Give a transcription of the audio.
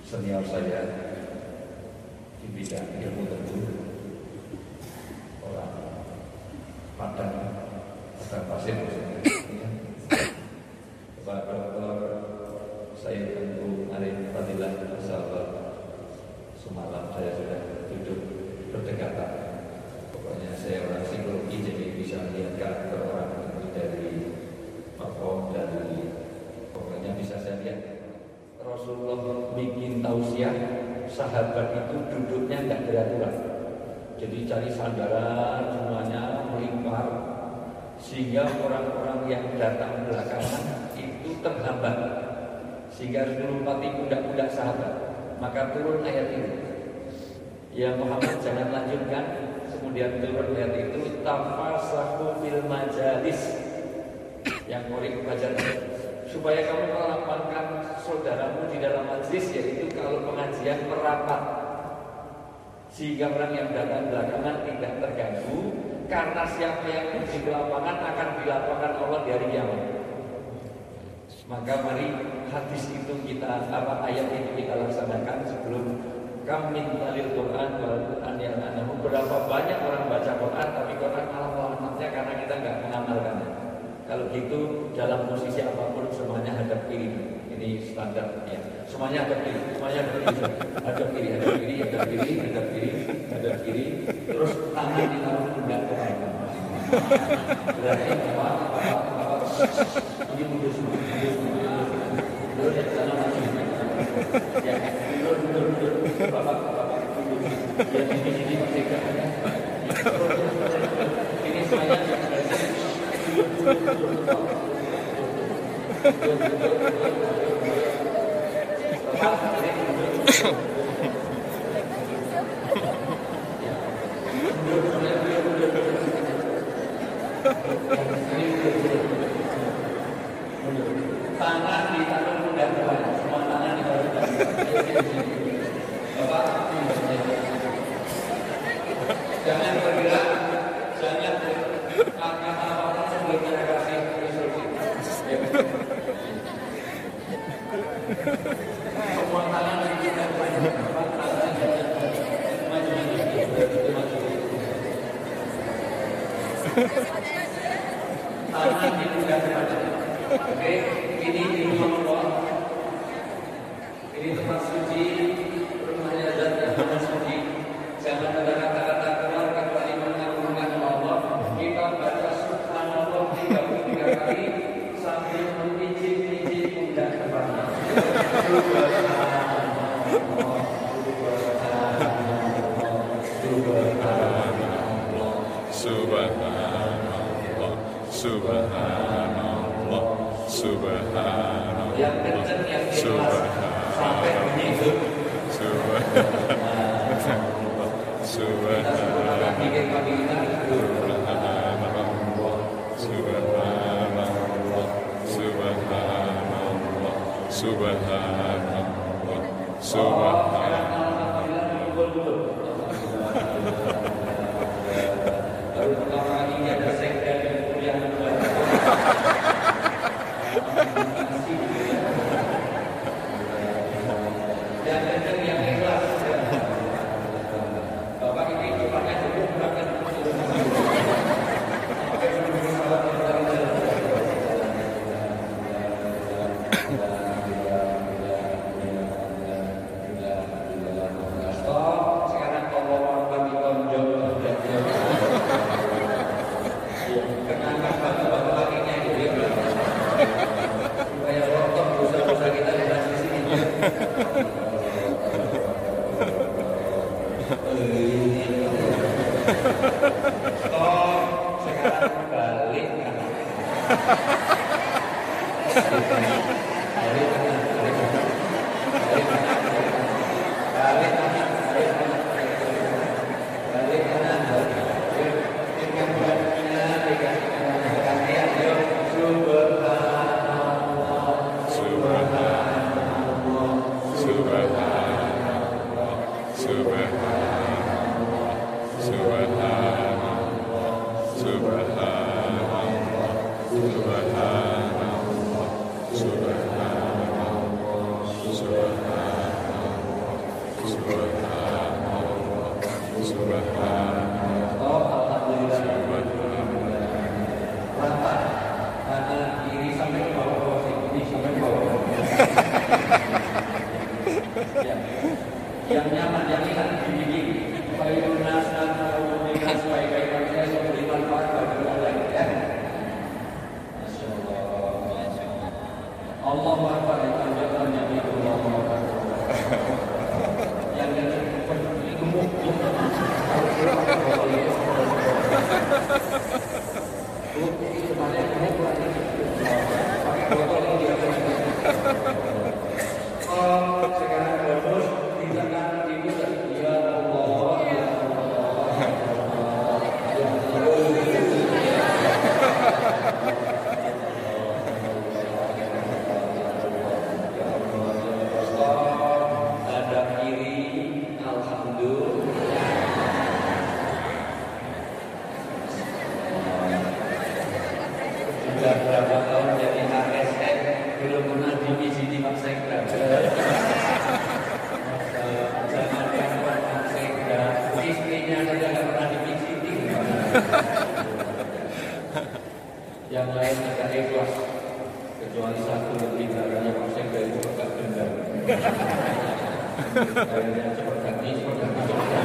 senior saya di bidang ilmu tentu, orang Padang Pasir maksudnya. Bapak Dr. Sayyid Tentu Arif Fadilah, Masyaallah, semalam saya sudah duduk berdekatan. Pokoknya saya orang psikologi, jadi bisa melihat karakter orang itu dari tokoh, dari pokoknya bisa saya lihat. Rasulullah bikin tausiah, sahabat itu duduknya tidak beraturan, jadi cari sandaran semuanya melimpar, sehingga orang-orang yang datang belakangan itu terhambat, sehingga harus melompati pundak-pundak sahabat. Maka turun ayat ini, ya Muhammad jangan lanjutkan. Kemudian turun ayat itu, tafasahu fil majalis, yang murid baca, supaya kamu melapangkan saudaramu di dalam majlis, yaitu kalau pengajian merapat, sehingga orang yang datang belakangan tidak terganggu, karena siapa yang di lapangan akan dilapangkan Allah di hari kiamat. Maka mari hadis itu kita, ayat itu kita laksanakan sebelum kami talil Quran wal Quran yang anahu. Berapa banyak orang baca Quran tapi Quran malah melamatnya karena kita nggak mengamalkannya. Kalau gitu dalam posisi apapun semuanya hadap kiri. Ini standar ya. Semuanya hadap kiri, semuanya hadap kiri, hadap kiri, hadap kiri, hadap kiri, hadap kiri, hadap kiri. Terus tangan ditaruh pundak ke belakang. Berarti apa? Ini mundur semua, mundur semua. Mundur ya, tangan maju. Ya, mundur, bapak, mundur. Ya, sini masih kerja. Ini saya yang berarti. Tangan ditaruh pundak depan, semua tangan ditaruh pundak depan. Bapak, jangan bergerak, jangan angkat apa-apa sebelum saya kasih instruksi. Semua tangan ditaruh pundak depan, maju. Tangan di pundak depan. Oke, ini di rumah Allah. Ini tempat suci, rumahnya zat yang maha suci. Jangan ada kata-kata keluar kecuali mengagungkan Allah. Kita baca subhanallah 33 kali sambil memijit-mijit pundak depannya. Subhanallah. Yang kenceng yang jelas sampai bunyi itu. Subhanallah. Baru pertama kali ada sekda dan kuliah dan kenceng yang ikhlas. Bapak ini depannya cukup berangkat sekarang kalau orang ditonjok kenapa bapak kakinya itu dia supaya rontok dosa-dosa kita di sini. Stop, sekarang balik kanan. Subhanallah. Oh, alhamdulillah. Rata, kanan kiri sampai ke bawah sini, sampai ke bawah. Ya. Yang nyaman, yang enak dibikin. Khairun nas na'udzu sebaik-baik manusia yang memberi manfaat bagi orang lain. Ya. Masya Allah. Allahu Akbar, panjangnya itu Allahu Akbar. Yang gemuk. Sekarang bonus tindakan ibu dan ya Allah, ya Allah, ya Allah, ada kiri, alhamdulillah. Sudah berapa tahun jadi ASN belum pernah divisiti Pak Sekda. Jangankan Pak Sekda, istrinya saja tidak pernah divisiti. Yang lain agak ikhlas, kecuali satu tinggalannya Pak Sekda itu agak gendam. Akhirnya seperti ini.